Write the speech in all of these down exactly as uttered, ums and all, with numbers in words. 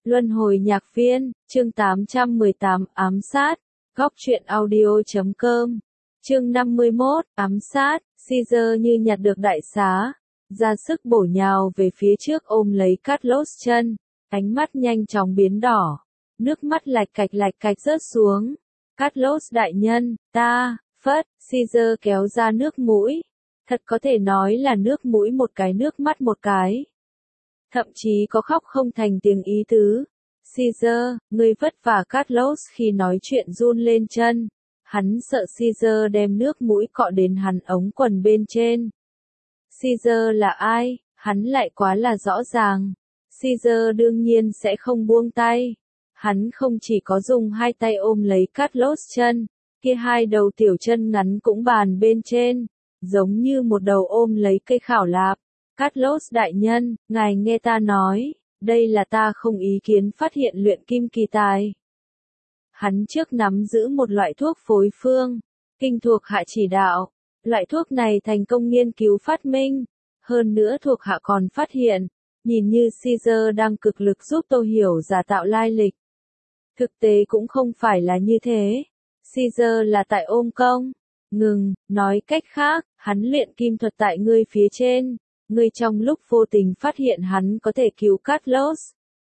Luân hồi nhạc viên, chương tám trăm mười tám, ám sát, góc truyện audio chấm com. Chương năm mươi mốt, ám sát, Caesar như nhặt được đại xá, ra sức bổ nhào về phía trước ôm lấy Carlos chân, ánh mắt nhanh chóng biến đỏ, nước mắt lạch cạch lạch cạch rớt xuống. Carlos đại nhân, ta, phất, Caesar kéo ra nước mũi, thật có thể nói là nước mũi một cái nước mắt một cái. Thậm chí có khóc không thành tiếng ý tứ. Caesar, ngươi vất vả. Carlos khi nói chuyện run lên chân. Hắn sợ Caesar đem nước mũi cọ đến hắn ống quần bên trên. Caesar là ai? Hắn lại quá là rõ ràng. Caesar đương nhiên sẽ không buông tay. Hắn không chỉ có dùng hai tay ôm lấy Carlos chân, kia hai đầu tiểu chân ngắn cũng bàn bên trên, giống như một đầu ôm lấy cây khảo lạp. Carlos đại nhân, ngài nghe ta nói, đây là ta không ý kiến phát hiện luyện kim kỳ tài. Hắn trước nắm giữ một loại thuốc phối phương, kinh thuộc hạ chỉ đạo, loại thuốc này thành công nghiên cứu phát minh, hơn nữa thuộc hạ còn phát hiện, nhìn như Caesar đang cực lực giúp Tô Hiểu giả tạo lai lịch. Thực tế cũng không phải là như thế, Caesar là tại ôm công, ngừng, nói cách khác, hắn luyện kim thuật tại ngươi phía trên. Ngươi trong lúc vô tình phát hiện hắn có thể cứu Carlos.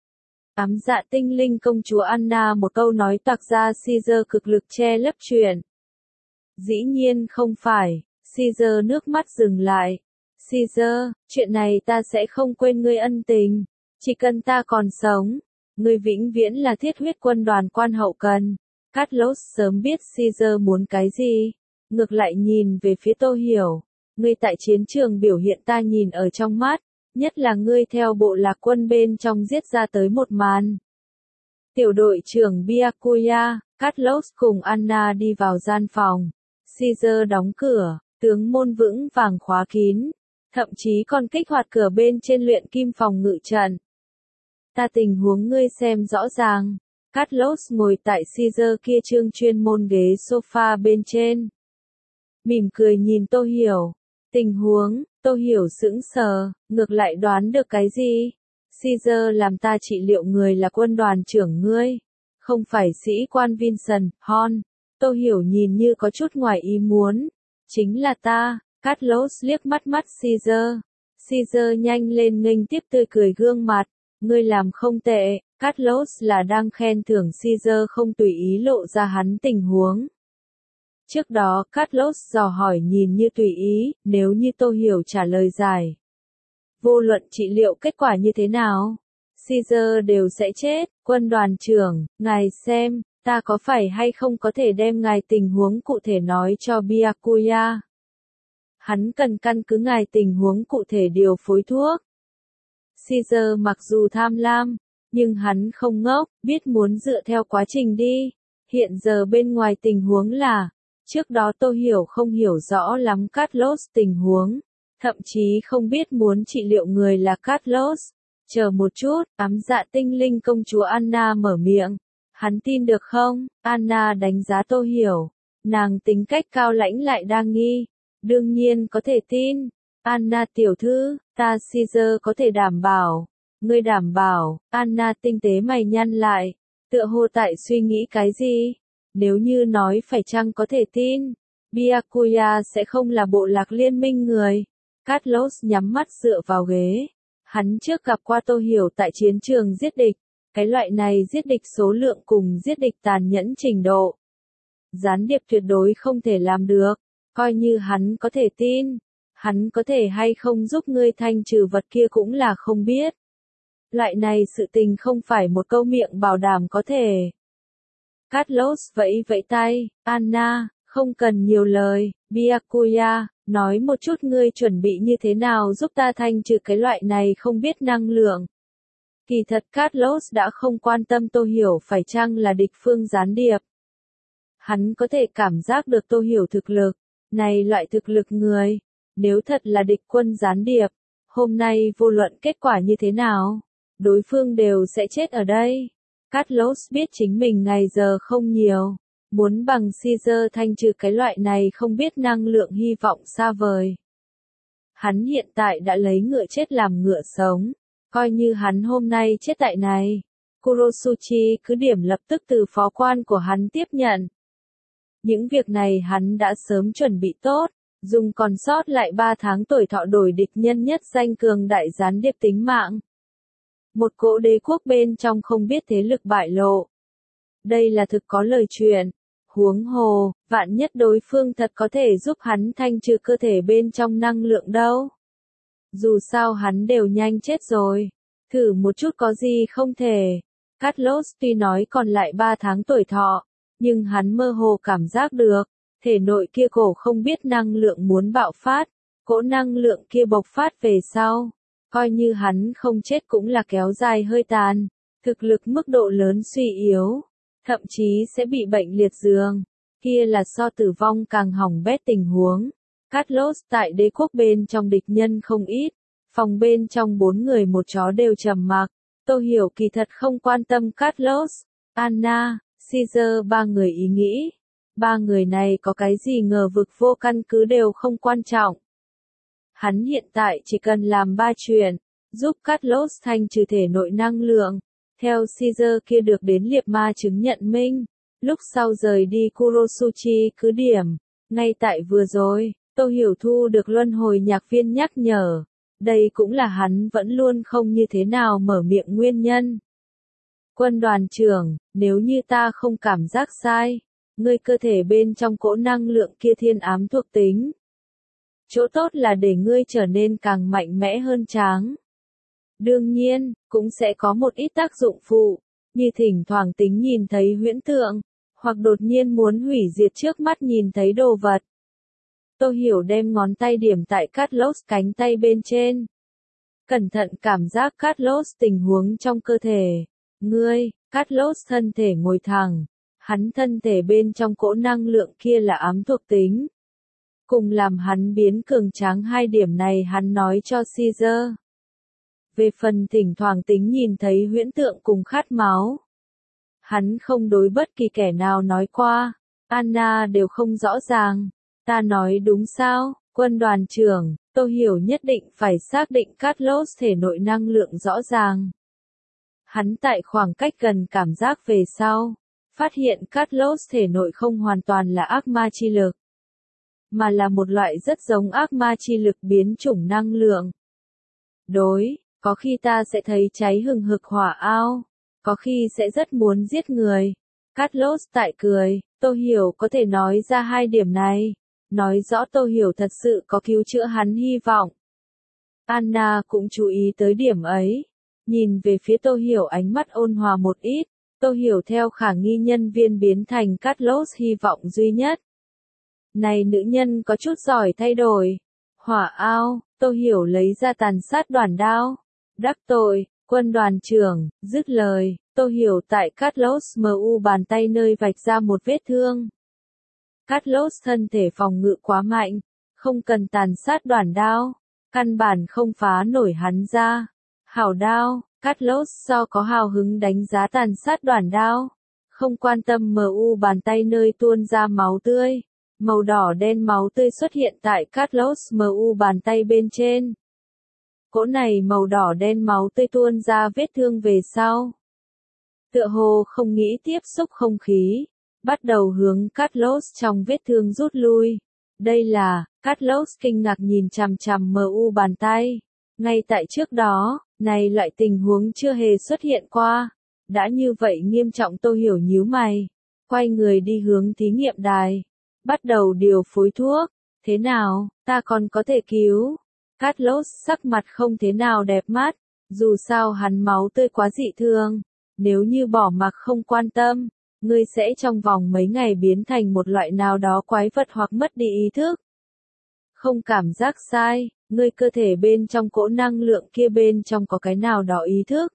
Ám dạ tinh linh công chúa Anna một câu nói toạc ra Caesar cực lực che lấp chuyện. Dĩ nhiên không phải, Caesar nước mắt dừng lại. Caesar, chuyện này ta sẽ không quên ngươi ân tình, chỉ cần ta còn sống, ngươi vĩnh viễn là thiết huyết quân đoàn quan hậu cần. Carlos sớm biết Caesar muốn cái gì, ngược lại nhìn về phía Tô Hiểu. Ngươi tại chiến trường biểu hiện ta nhìn ở trong mắt, nhất là ngươi theo bộ lạc quân bên trong giết ra tới một màn. Tiểu đội trưởng Byakuya, Carlos cùng Anna đi vào gian phòng. Caesar đóng cửa, tướng môn vững vàng khóa kín, thậm chí còn kích hoạt cửa bên trên luyện kim phòng ngự trận. Ta tình huống ngươi xem rõ ràng. Carlos ngồi tại Caesar kia trương chuyên môn ghế sofa bên trên. Mỉm cười nhìn Tô Hiểu. Tình huống, Tô Hiểu sững sờ, ngược lại đoán được cái gì? Caesar làm ta trị liệu người là quân đoàn trưởng ngươi, không phải sĩ quan Vincent Hon. Tô Hiểu nhìn như có chút ngoài ý muốn. Chính là ta. Carlos liếc mắt mắt Caesar. Caesar nhanh lên nghênh tiếp tươi cười gương mặt. Ngươi làm không tệ. Carlos là đang khen thưởng Caesar không tùy ý lộ ra hắn tình huống. Trước đó, Carlos dò hỏi nhìn như tùy ý, nếu như Tô Hiểu trả lời dài. Vô luận trị liệu kết quả như thế nào, Caesar đều sẽ chết. Quân đoàn trưởng, ngài xem, ta có phải hay không có thể đem ngài tình huống cụ thể nói cho Byakuya. Hắn cần căn cứ ngài tình huống cụ thể điều phối thuốc. Caesar mặc dù tham lam, nhưng hắn không ngốc, biết muốn dựa theo quá trình đi. Hiện giờ bên ngoài tình huống là, trước đó Tô Hiểu không hiểu rõ lắm Carlos tình huống, thậm chí không biết muốn trị liệu người là Carlos. Chờ một chút, ám dạ tinh linh công chúa Anna mở miệng. Hắn tin được không? Anna đánh giá Tô Hiểu. Nàng tính cách cao lãnh lại đa nghi. Đương nhiên có thể tin. Anna tiểu thư, ta Caesar có thể đảm bảo. Ngươi đảm bảo. Anna tinh tế mày nhăn lại. Tựa hồ tại suy nghĩ cái gì? Nếu như nói phải chăng có thể tin, Byakuya sẽ không là bộ lạc liên minh người. Carlos nhắm mắt dựa vào ghế. Hắn trước gặp qua Tô Hiểu tại chiến trường giết địch. Cái loại này giết địch số lượng cùng giết địch tàn nhẫn trình độ. Gián điệp tuyệt đối không thể làm được. Coi như hắn có thể tin, hắn có thể hay không giúp ngươi thanh trừ vật kia cũng là không biết. Loại này sự tình không phải một câu miệng bảo đảm có thể. Carlos vẫy vẫy tay, Anna, không cần nhiều lời. Byakuya, nói một chút ngươi chuẩn bị như thế nào giúp ta thanh trừ cái loại này không biết năng lượng. Kỳ thật Carlos đã không quan tâm Tô Hiểu phải chăng là địch phương gián điệp. Hắn có thể cảm giác được Tô Hiểu thực lực, này loại thực lực người, nếu thật là địch quân gián điệp, hôm nay vô luận kết quả như thế nào, đối phương đều sẽ chết ở đây. Carlos biết chính mình ngày giờ không nhiều, muốn bằng Caesar thanh trừ cái loại này không biết năng lượng hy vọng xa vời. Hắn hiện tại đã lấy ngựa chết làm ngựa sống, coi như hắn hôm nay chết tại này, Kurosuchi cứ điểm lập tức từ phó quan của hắn tiếp nhận. Những việc này hắn đã sớm chuẩn bị tốt, dùng còn sót lại ba tháng tuổi thọ đổi địch nhân nhất danh cường đại gián điệp tính mạng. Một cỗ đế quốc bên trong không biết thế lực bại lộ. Đây là thực có lời chuyện. Huống hồ, vạn nhất đối phương thật có thể giúp hắn thanh trừ cơ thể bên trong năng lượng đâu. Dù sao hắn đều nhanh chết rồi. Thử một chút có gì không thể. Carlos tuy nói còn lại ba tháng tuổi thọ, nhưng hắn mơ hồ cảm giác được, thể nội kia cổ không biết năng lượng muốn bạo phát, cỗ năng lượng kia bộc phát về sau, coi như hắn không chết cũng là kéo dài hơi tàn, thực lực mức độ lớn suy yếu, thậm chí sẽ bị bệnh liệt giường, kia là so tử vong càng hỏng bét tình huống. Carlos tại đế quốc bên trong địch nhân không ít, phòng bên trong bốn người một chó đều trầm mặc, Tô Hiểu kỳ thật không quan tâm Carlos, Anna, Caesar ba người ý nghĩ. Ba người này có cái gì ngờ vực vô căn cứ đều không quan trọng. Hắn hiện tại chỉ cần làm ba chuyện, giúp Carlos thanh trừ thể nội năng lượng, theo Caesar kia được đến liệp ma chứng nhận minh, lúc sau rời đi Kurosuchi cứ điểm. Ngay tại vừa rồi, Tô Hiểu thu được luân hồi nhạc viên nhắc nhở. Đây cũng là hắn vẫn luôn không như thế nào mở miệng nguyên nhân. Quân đoàn trưởng, nếu như ta không cảm giác sai, ngươi cơ thể bên trong cỗ năng lượng kia thiên ám thuộc tính. Chỗ tốt là để ngươi trở nên càng mạnh mẽ hơn tráng. Đương nhiên, cũng sẽ có một ít tác dụng phụ, như thỉnh thoảng tính nhìn thấy huyễn tượng, hoặc đột nhiên muốn hủy diệt trước mắt nhìn thấy đồ vật. Tô Hiểu đem ngón tay điểm tại Carlos cánh tay bên trên. Cẩn thận cảm giác Carlos tình huống trong cơ thể. Ngươi, Carlos thân thể ngồi thẳng. Hắn thân thể bên trong cỗ năng lượng kia là ám thuộc tính. Cùng làm hắn biến cường tráng hai điểm này hắn nói cho Caesar. Về phần thỉnh thoảng tính nhìn thấy huyễn tượng cùng khát máu. Hắn không đối bất kỳ kẻ nào nói qua. Anna đều không rõ ràng. Ta nói đúng sao, quân đoàn trưởng, Tô Hiểu nhất định phải xác định Carlos thể nội năng lượng rõ ràng. Hắn tại khoảng cách gần cảm giác về sau, phát hiện Carlos thể nội không hoàn toàn là ác ma chi lực, mà là một loại rất giống ác ma chi lực biến chủng năng lượng. Đối, có khi ta sẽ thấy cháy hừng hực hỏa ao, có khi sẽ rất muốn giết người. Carlos tại cười, Tô Hiểu có thể nói ra hai điểm này. Nói rõ Tô Hiểu thật sự có cứu chữa hắn hy vọng. Anna cũng chú ý tới điểm ấy. Nhìn về phía Tô Hiểu ánh mắt ôn hòa một ít. Tô Hiểu theo khả nghi nhân viên biến thành Carlos hy vọng duy nhất. Này nữ nhân có chút giỏi thay đổi. Hỏa ao, Tô Hiểu lấy ra tàn sát đoàn đao. Đắc tội, quân đoàn trưởng, dứt lời. Tô Hiểu tại Carlos mu bàn tay nơi vạch ra một vết thương. Carlos thân thể phòng ngự quá mạnh, không cần tàn sát đoàn đao, căn bản không phá nổi hắn ra. Hảo đao, Carlos do có hào hứng đánh giá tàn sát đoàn đao, không quan tâm mu bàn tay nơi tuôn ra máu tươi. Màu đỏ đen máu tươi xuất hiện tại Carlos mu bàn tay bên trên. Cỗ này màu đỏ đen máu tươi tuôn ra vết thương về sau. Tựa hồ không nghĩ tiếp xúc không khí. Bắt đầu hướng Carlos trong vết thương rút lui. Đây là, Carlos kinh ngạc nhìn chằm chằm mu bàn tay. Ngay tại trước đó, này loại tình huống chưa hề xuất hiện qua. Đã như vậy nghiêm trọng Tô Hiểu nhíu mày. Quay người đi hướng thí nghiệm đài. Bắt đầu điều phối thuốc. Thế nào, ta còn có thể cứu. Carlos sắc mặt không thế nào đẹp mắt. Dù sao hắn máu tươi quá dị thương. Nếu như bỏ mặc không quan tâm. Ngươi sẽ trong vòng mấy ngày biến thành một loại nào đó quái vật hoặc mất đi ý thức. Không cảm giác sai, ngươi cơ thể bên trong cỗ năng lượng kia bên trong có cái nào đó ý thức.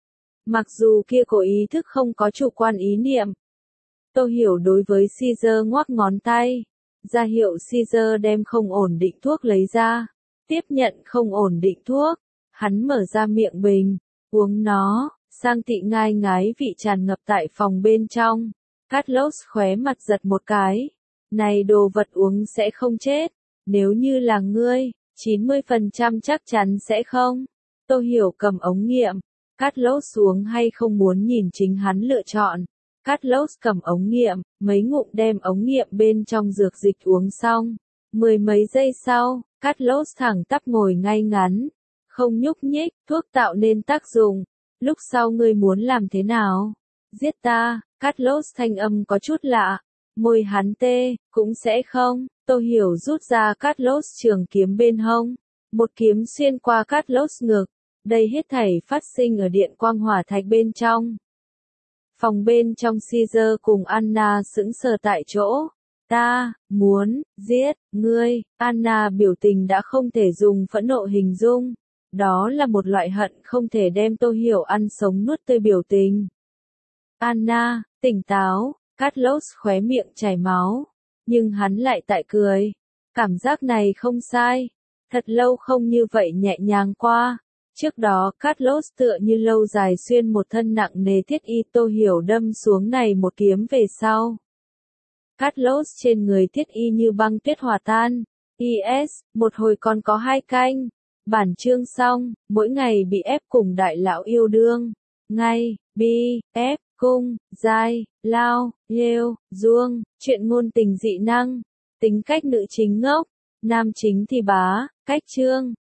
Mặc dù kia có ý thức không có chủ quan ý niệm. Tô Hiểu đối với Caesar ngoắc ngón tay. Ra hiệu Caesar đem không ổn định thuốc lấy ra. Tiếp nhận không ổn định thuốc. Hắn mở ra miệng bình, uống nó. Sang thị ngai ngái vị tràn ngập tại phòng bên trong. Carlos khóe mặt giật một cái. Này đồ vật uống sẽ không chết. Nếu như là ngươi, chín mươi phần trăm chắc chắn sẽ không. Tô Hiểu cầm ống nghiệm. Carlos xuống hay không muốn nhìn chính hắn lựa chọn. Carlos cầm ống nghiệm, mấy ngụm đem ống nghiệm bên trong dược dịch uống xong. Mười mấy giây sau, Carlos thẳng tắp ngồi ngay ngắn, không nhúc nhích, thuốc tạo nên tác dụng. Lúc sau ngươi muốn làm thế nào? Giết ta, Carlos thanh âm có chút lạ. Môi hắn tê, cũng sẽ không. Tô Hiểu rút ra Carlos trường kiếm bên hông. Một kiếm xuyên qua Carlos ngực. Đây hết thảy phát sinh ở điện quang hỏa thạch bên trong. Phòng bên trong Caesar cùng Anna sững sờ tại chỗ. Ta, muốn, giết, ngươi, Anna biểu tình đã không thể dùng phẫn nộ hình dung. Đó là một loại hận không thể đem Tô Hiểu ăn sống nuốt tươi biểu tình. Anna, tỉnh táo, Carlos khóe miệng chảy máu. Nhưng hắn lại tại cười. Cảm giác này không sai. Thật lâu không như vậy nhẹ nhàng qua. Trước đó Carlos tựa như lâu dài xuyên một thân nặng nề thiết y Tô Hiểu đâm xuống này một kiếm về sau. Carlos trên người thiết y như băng tuyết hòa tan. Is, một hồi còn có hai canh. Bản chương xong, mỗi ngày bị ép cùng đại lão yêu đương. Ngay, bi, ép, cung, giai, lao, yêu, duông, chuyện ngôn tình dị năng. Tính cách nữ chính ngốc, nam chính thì bá, cách chương.